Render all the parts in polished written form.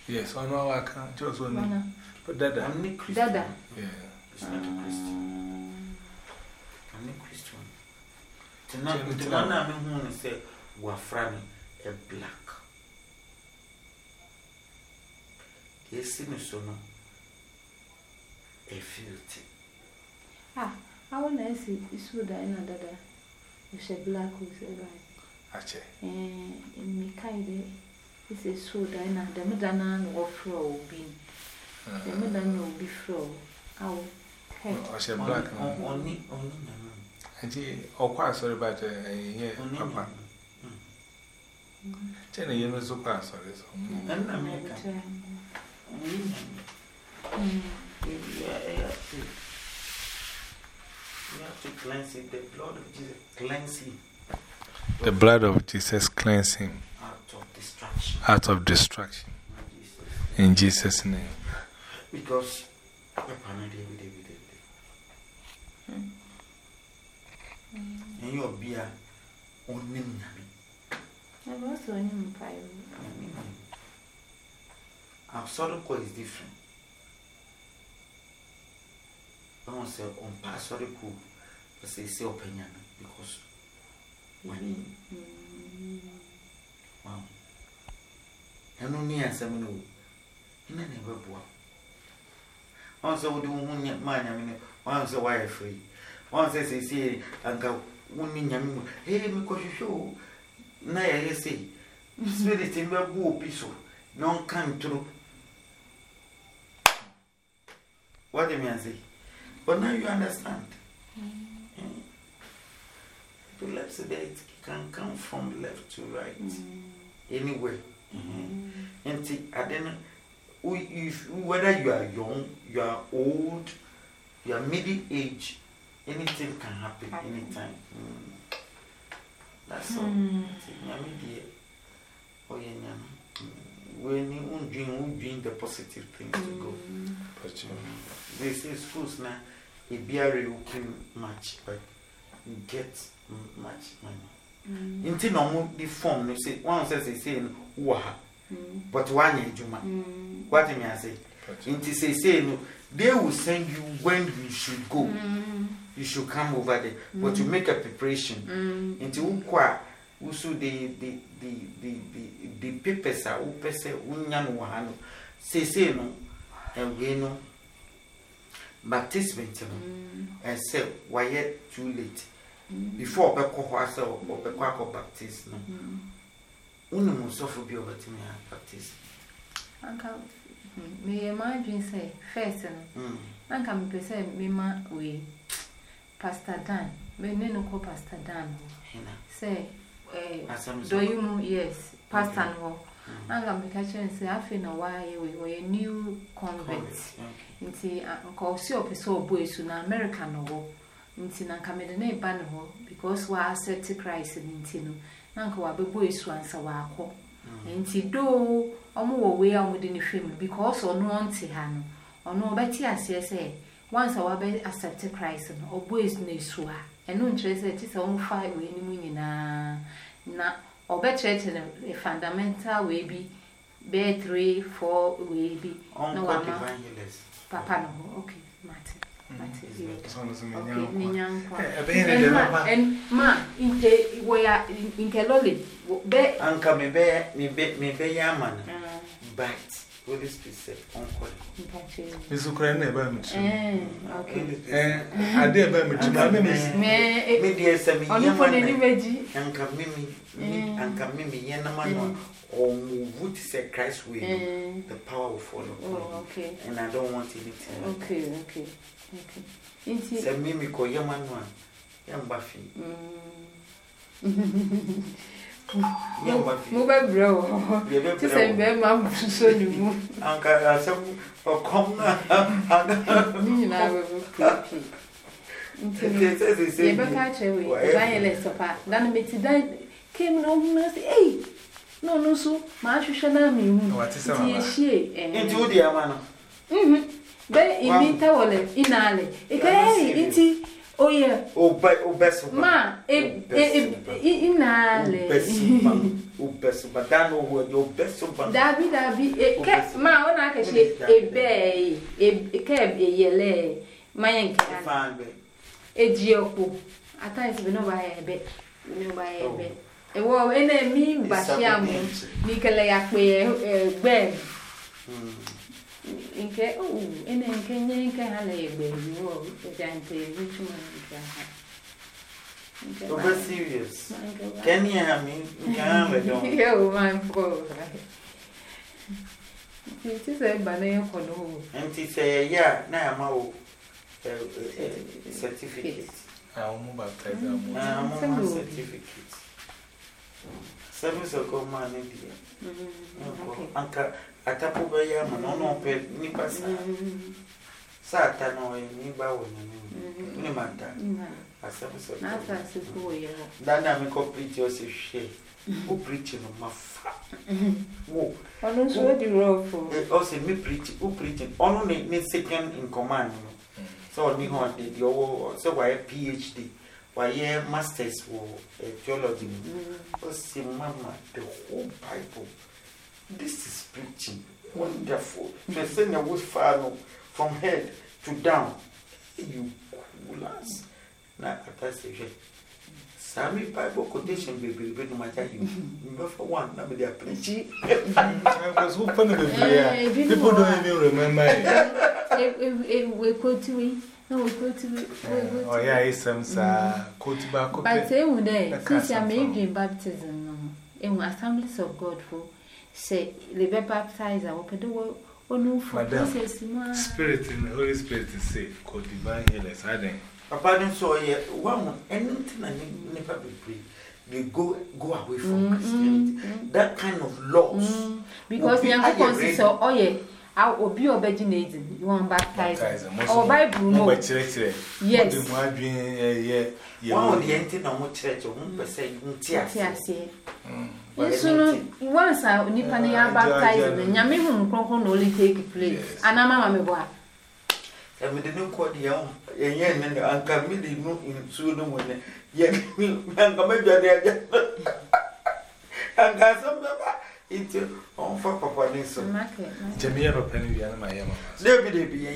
Yes, I know I can't just one. But Dada. I'm not Christian. Yeah. It's not a Christian. I'm not Christian. Tonight, the one I'm going to say, Wafrani, a black. Yes, so no. A filthy. I want to see this wood and Dada. It's a black with a right. Ache. And me kind it's a soda and the Madana or fro bean. The Madana will be fro. I'll I said black. Only. And he, oh, quite sorry about here, Papa. Jenny, you know, so quite sorry. And American. You have to cleanse it. The blood of Jesus cleansing. The blood of Jesus cleansing out of destruction. In Jesus' name. Because and your beer on him. I've also known fire. Our sorrow is different. I don't say on past sorry cool, but say opinion because money. Wow. And only as I know, in a never boy. Once I would do one man, I mean, once a wire free. Once I say, Uncle, one in Yamu, hey, because you show. Nay, I say, spirit in the war peaceful, non come through. What do you mean? Say? But now you understand. To left so that it can come from left to right. Anyway. And see, I don't know whether you are young, you are old, you are middle age, anything can happen anytime. That's all. When you dream the positive things to go. They say schools now, a beer open much, but you get much money. Into normal the form, they say one says they say waha, but one in Juma. What do I say? Into say no, they will send you when you should go. You should come over there, but you make a preparation. Into ukwa, usu the papers are upese unyan wahano. Say no, and we know. Baptism, and say, why yet too late? Before Beko was or Beko baptism. Unum suffer be over to me baptism. Uncle, may imagine say, first, Uncle, me say, me ma we Pastor Dan, me no call Pastor Dan. Say, do you know? Yes, Pastor no. Uncle, me catch and say, I feel no why we a new convert. Nti anko si opeso boys na America no nti na kamede na eba no because wa accept Christ nti no nanka wa be boys ansa wa akọ nti do omo wo we amu de ne hwem because ono onte ha no ono obeti ase say once wa be accept Christ no boys na esu ha eno nkyere say ti say omo fa we ni mu nyina na obetreche ne fundamental we bi be 3 4 we bi no wa Papa no, okay, Martin. And ma, inte where in Keloli, be Uncle me be yaman, but what is to say, Uncle? Miss Ukraine, okay. I did by me to my me, dear Sammy, Uncle Mimi, Yanaman, or would say Christ will, the power will follow. Oh, okay. And I don't want anything. Okay. Say Mimi, call Yaman one, young Buffy. Young Buffy, move a bro. To send them, Mamma, so you move. Uncle, I said, or come now. Came no, hey, no, so much shall I mean. What is she? Into the Amano. Be in Tawale, in alley. It's Oh, yeah. Oh, best Ma, inale. Best, but that no word, your best of Dabi, ma, ona ka she ebe, a yele, my fine. Ejioku. At times we know by a bit, no by a bit. A war in a mean, but Nicolay, bed. In Kenya, in Kenya, can lay a baby, the giant Richmond. Over serious. Kenya, I mean, you my poor. It is a banana for no. And it say, yeah, now certificate. I'm baptized. I'm certificate. Service of command, Uncle Atapubaya, no pay nippers. Satano, Niba, Nimata. A service of Dana, complete Joseph Shea, who preaching on my fat. Whoa, I don't know what you wrote for. Also, me preaching, who preaching, only second in command. So, me want the so why a PhD, why a master's for theology. See, Mama, the whole Bible. This is preaching. Wonderful. To send a wood far from head to down. You cool ass. Now, I say, Sammy Bible quotation, baby, no matter you. But for one, now they are preaching. I was hoping people don't even remember. We go to it. No, we go to it. Oh, yeah, it's some quote back. But say, one day, since I made in baptism, in Assemblies of God, for say, the baptizer, open the world, or no, for Spirit in the Holy Spirit is safe, called divine healers. I think. Pardon, so one anything I never be free. They go away from Christianity. That kind of laws. Because young people so, oh, yeah. I will be obedient. You want baptize or Bible? No, yes. One of the empty no church or 1%. Once I Nipani baptized, and Yamin Concon only take place. And I'm a boy. And we didn't call the young and Uncle Millie in Sudan when yet and got some into on for Papa Nixon. Jamia Penny and my yama. There be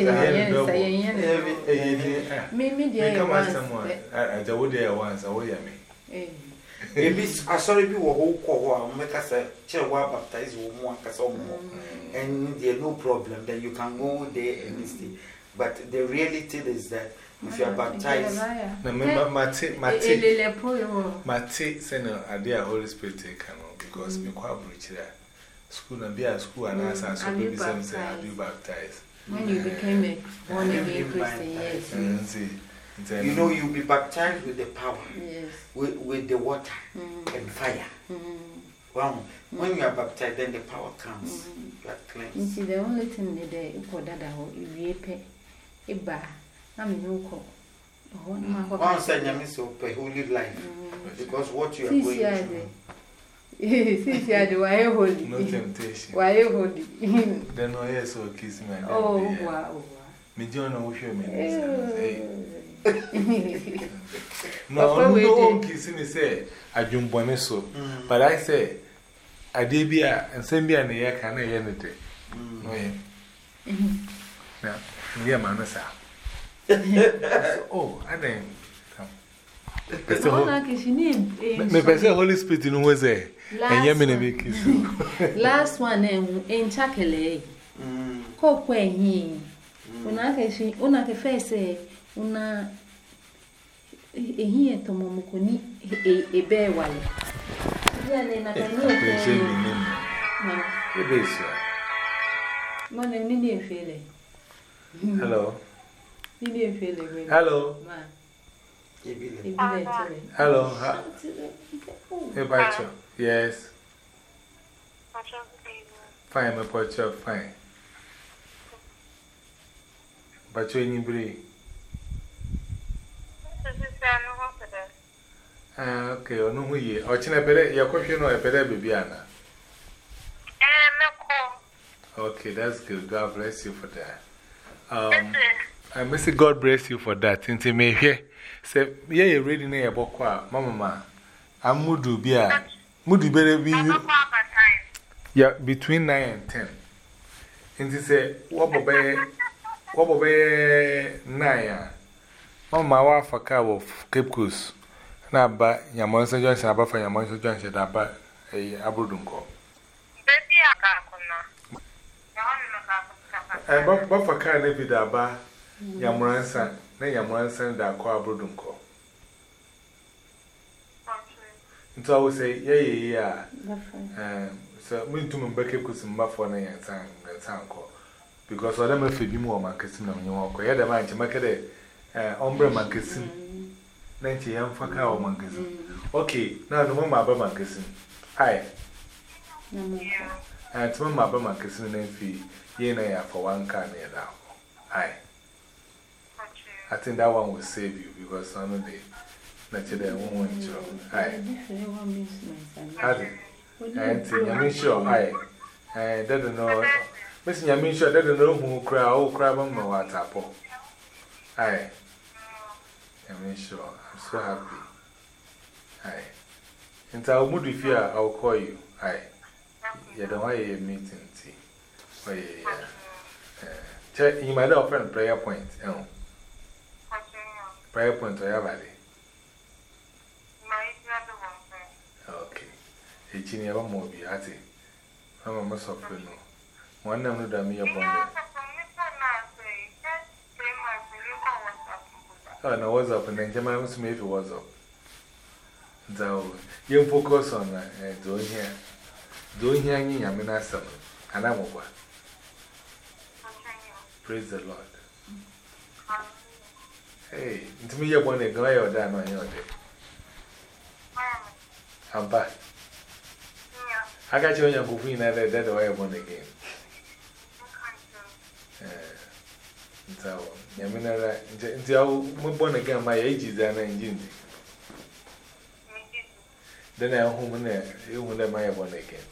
a maybe dear someone. I would there once away me. Maybe I sorry be a whole call, make us a chair while baptized one and there's no problem that you can go there and stay. But the reality is that if you are baptized, remember Mate send a dear Holy Spirit take because me quite rich there. School and be a school and answer so baby say I do baptize. When you became a born again Christian, yes. You know you'll be baptized with the power, yes. With the water and fire. Well, when you are baptized, then the power comes. You are cleansed. You see, the only thing that they put that out, you pay a bar. I mean, no call. One said, you miss a holy life because what you are going through. Since you are the why holy. No temptation. Why holy? Then I hear so kiss me. Oh, wow. Me don't know what you mean. No, kissing me say, I don't want so. But I say, I did be and send me an air can I anything. Now, dear Manasa. Oh, I didn't come. Maybe say Holy Spirit in was there. And Yemen make you. Last one in Chakele. Coke when he. When I say, una the face say, una here to Momokuni a bear one. Then I can know. Hello. Hello. Hello. Hey, Bacho. Yes. Fine, my poacher, fine. Bacho, any breed. Okay, or no, we or China Pere, your question or a Pere Bibiana. Okay, that's good. God bless you for that. I may say God bless you for that. Into me here. Say, yeah, ready near Bokwa, Mamma. I'm Mudu Bia. Mudu baby. Yeah, between 9 and 10. And they say, Wobble 9. Mamma, wa for car of Cape Coast. Now, but Yamonsa Johnson, about for Yamonsa Johnson, about a Abudunko. And but for car, they be that bar. Yamuransan, na Yamuransan da kwa Abudunko. So I would say, yeah. So, we to me back up with some buffon and sanko. Because I don't feel more marketing on your walk. I had a man to make it ombre marketing. 90 young for cow marketing. Okay, now the moment about marketing. Aye. And to my marketing and fee, ye for one car near now. Aye. I think that one will save you because I know they naturally won't you. Aye. I'm sure. Aye. I don't know. Miss Yamin sure doesn't know who cry or crab on my water. Aye. I'm sure. I'm so happy. Aye. And I'll move if you are, I'll call you. Aye. You don't want a meeting. Oh, yeah. You might offer a prayer point. Prayer point to everybody. Okay. It's in your movie, I think. I'm a mess of no. One of them me upon them. Oh, no, what's up? And then Jemima was made to what's up. So, you focus on doing here. Doing here, I mean, I said, and I'm over. Praise the Lord. Hey, into me, you're one a guy or down on your day. I'm back. I got you on your movie, and I dead away one again. So, I mean, until I'm born again, my age is an engine. Then I'm home there, you wouldn't my born again.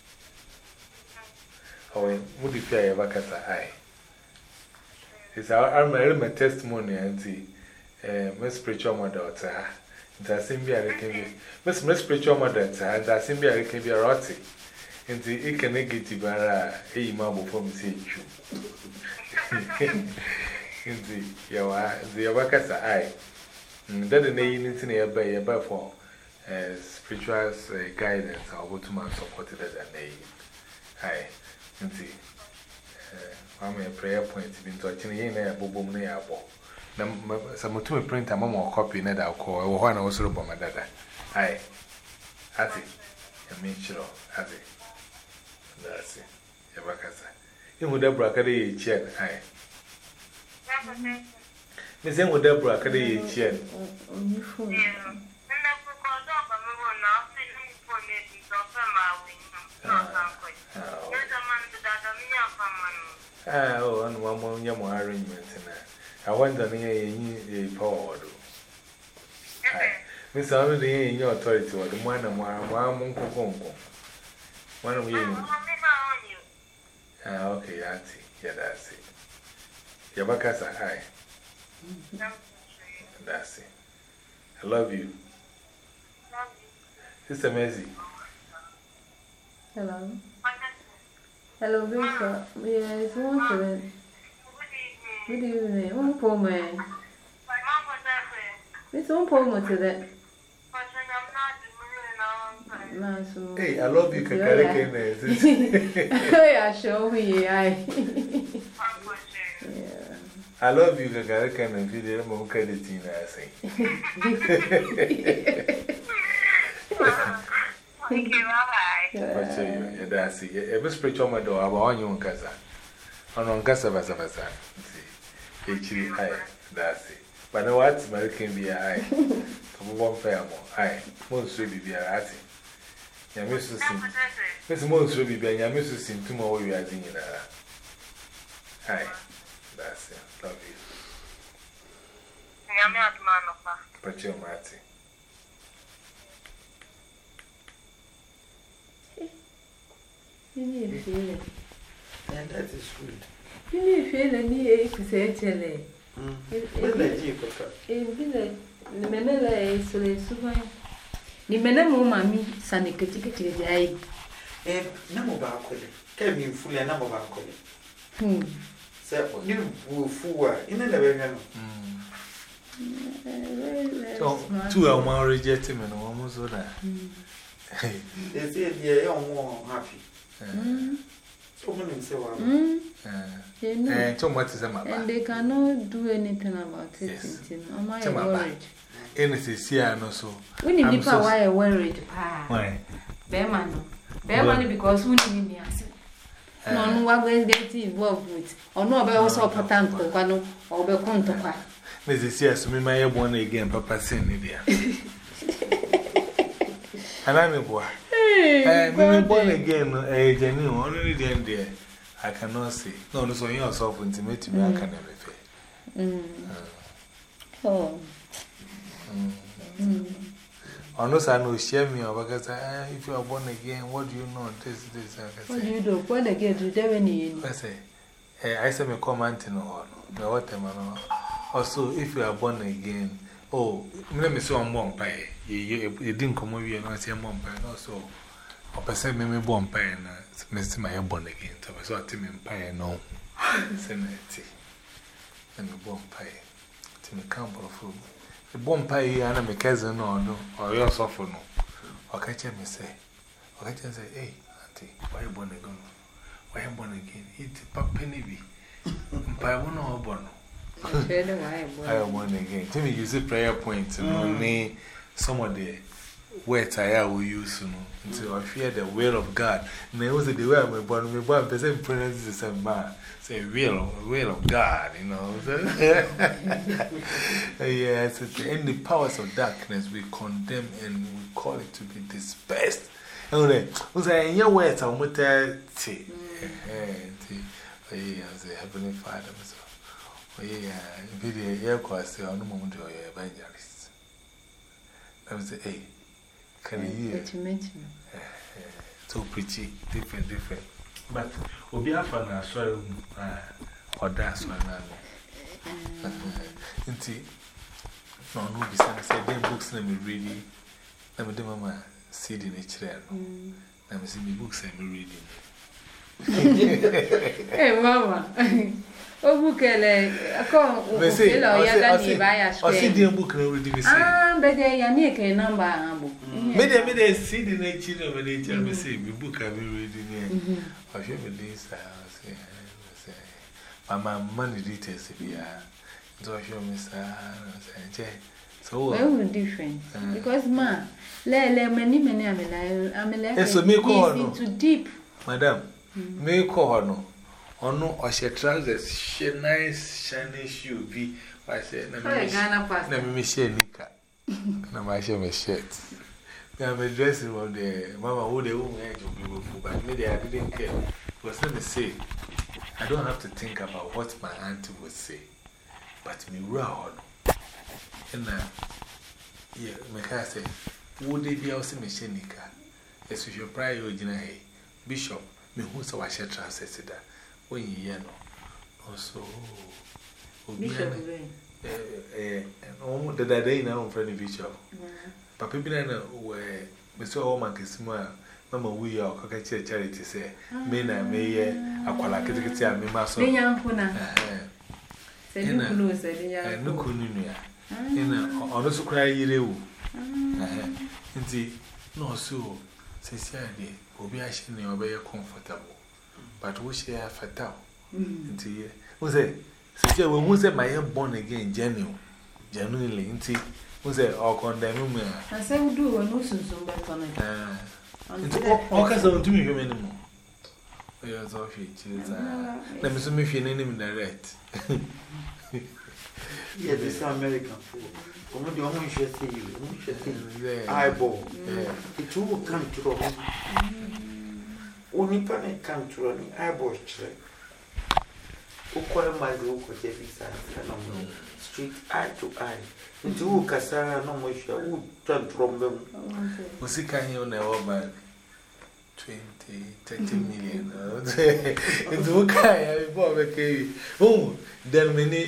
Oh, would you fear your back eye? It's our testimony, auntie. Miss Spiritual Mother, that's in be a can be Miss Spiritual Mother, that's in be a can be a rotty. And the can negative bara a marble from CH. The Abacasa eye. That the name is nearby a for spiritual guidance. I'll go to my supported as a name. Aye, and see. I'm a prayer point been touching in a boom near a ball. Some to print a more copy net I'll call or one also about my dada. Aye, I think. I mean, sure, I think. That's it. Yabacasa. You would have broken a chair. Aye. Miss M would have broken a chair. Oh, and one more young arrangement. I went on a power. Miss Already in your authority or the one and one one of you. Okay, Auntie. Yeah, that's it. Yabacasa high. That's it. I love you. Sister Mercy. Hello. Hello, Victor. Yes, one for it. Good evening. One poor man. It's one poor to that. Hey, I love you, Kakarika. I show me. I love you, Kakarika, and feel the more credit in I say. Okay, bye-bye. That's it. Every spiritual mother, I want you on Casa. On Casa Vasavasa. See, that's it. But no, what's American be a eye? One fair more. Aye, most will be a ratty. Ya miss to sing. Miss Mons will be being a miss to sing tomorrow. We are singing. Aye, that's it. Love you. I'm not man of her. But you're Marty. You need a feeling. And that is good. You need a feeling, you say, Chile. Ni menemo mami sane ketiketi ai na mo ba akole ka mi fulu na mo ba akole se ni wo fuwa ina da be ngano so two are more rejecting me no almost so that they say they are more happy so many say wa so much is my and they cannot do anything about it. Yes. Am I worried? Anything see no so when you people why worried why Beman because we need me answer no what going get involved with or no be also pattern ko kwano or be konto kwa me see as me my born again papa sin there ana me boa me born again jeni only there I cannot say no so you yourself intimate me I can never fail oh Unless I know share me or because if you are born again, what do you know? This, what do you do? Born again, do they any? I say, me comment no, no, what am I? Also, if you are born again, oh, let me say, I'm born pie. You didn't come over here and I say, I'm born pie. Also, or person me born pie and Mr. My born again. So I tell me pie no. Senate. Let me born pie. To me, come for food. The bomb pie, and my cousin, or your sofa, no. Or catch me say, hey, auntie, why you born again? Why you born again? Eat penny be. Pie one or born. I am born again. Tell me, you see prayer points, and some of the words I will use, until I fear the will of God. And I was the way I'm born, the same pronounce the same man. Say, will of God, you know. Yes, and the powers of darkness we condemn and we call it to be dispersed. And then, we say, in your words, I'm with that. Heavenly Father, video here, because on the moment you're evangelist. I would say, hey, can you hear? So preachy, different. But we have an soil or that's one. No, no, besides, I didn't books let me reading. Let me do my seed in each chair. Let me see me books I'm reading. Hey, Mama. Oh, book I call I see the book and reading. But they are near number. Maybe seed in each chair when they tell me, say, the book I've been reading. I should be this. My money details if you are. So I show me, so very different. Because, ma, many, I'm like, so me call into deep. Madam, me call her no. Or no, or she trousers, she nice, shiny shoe be. I said, let me share Nika. Now, I share my shirt. I'm a dressing one day. Mama, who they won't edge of people, but maybe I didn't care. Because let me say, I don't have to think about what my auntie would say. But me raw. And yeah, my car said, would they be also machine Nika? As with your prior original, hey, Bishop, me who's a washer trousers that when you hear no. Also, Bishop, and the day now in front of Bishop. Papa Binana, where Mr. Oman Kisma, Mamma, we are Cockatcher charity say, Mena, may a qualacity, me master. And no cununia. And also cry you. Indeed, no, so, says Sandy, will be actually very comfortable. But we shall have a towel. Indeed, was it? Say, when we said my own born again, genuinely, indeed. Was it all condemn me? I say, we do a nuisance on that one. All kinds of doing him anymore. Yes, off your cheese. Let me see if your name direct. Yeah, this is American food. Only the woman should see you. Eyeball. It will come to only panic come to running eyeball. Ukwale mazi visa street eye to eye. Into Cassara no moisture would turn from them. Usika hiyo na waba. 30 million. It's okay. Oh, then many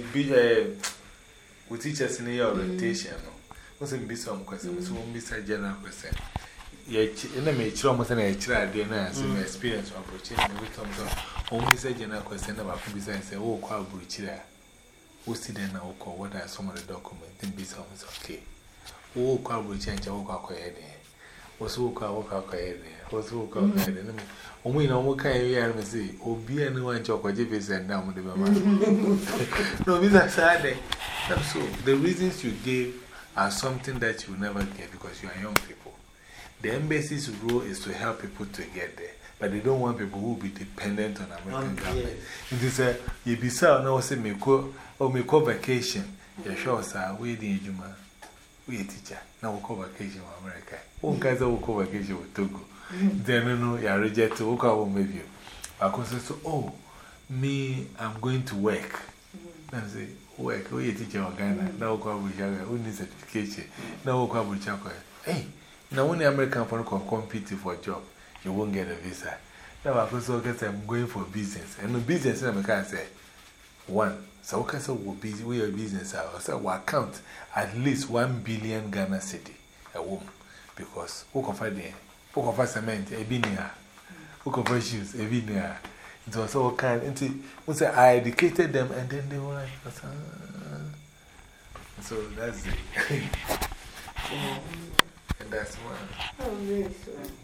we teach us in your orientation. Wasn't be some questions, won't be such general question. Yet, in a mature almost an extra dinner, some experience of approaching every time. Only say general question about besides say, oh, quite bridge there. Who see then now, what are some of the documents? Then be some is okay. Oh, quite bridge and walk ahead. Was walk ahead. Was walk ahead. Only no more kind of year, me say, oh, be anyone chocolate if it's and down with the man. No, Mr. Saturday. So, the reasons you gave are something that you will never get because you are young people. The embassy's role is to help people to get there, but they don't want people who will be dependent on American government. It is a, you be so now, say, me go vacation. You sure, sir, we did you, man. We a teacher. Now we go vacation in America. One guys will go vacation with Togo. Then, you know, you are rejected to walk out with you. I can say, so, oh, me, I'm going to work. And say, work, we a teacher in Ghana. Now we go with you, who needs certification. Now we go with you. Hey. Now, when the American people compete for a job, you won't get a visa. Now, I also guess I'm going for business. And the business in America say, one. So, we can say we are business. I say, we account at least 1 billion Ghana cedi a woman. Because who can find them? Who can find cement? A binia. Who can find shoes? A binia. It was all kind. And say, I educated them, and then they were like, so that's it. And that's one. Oh, really?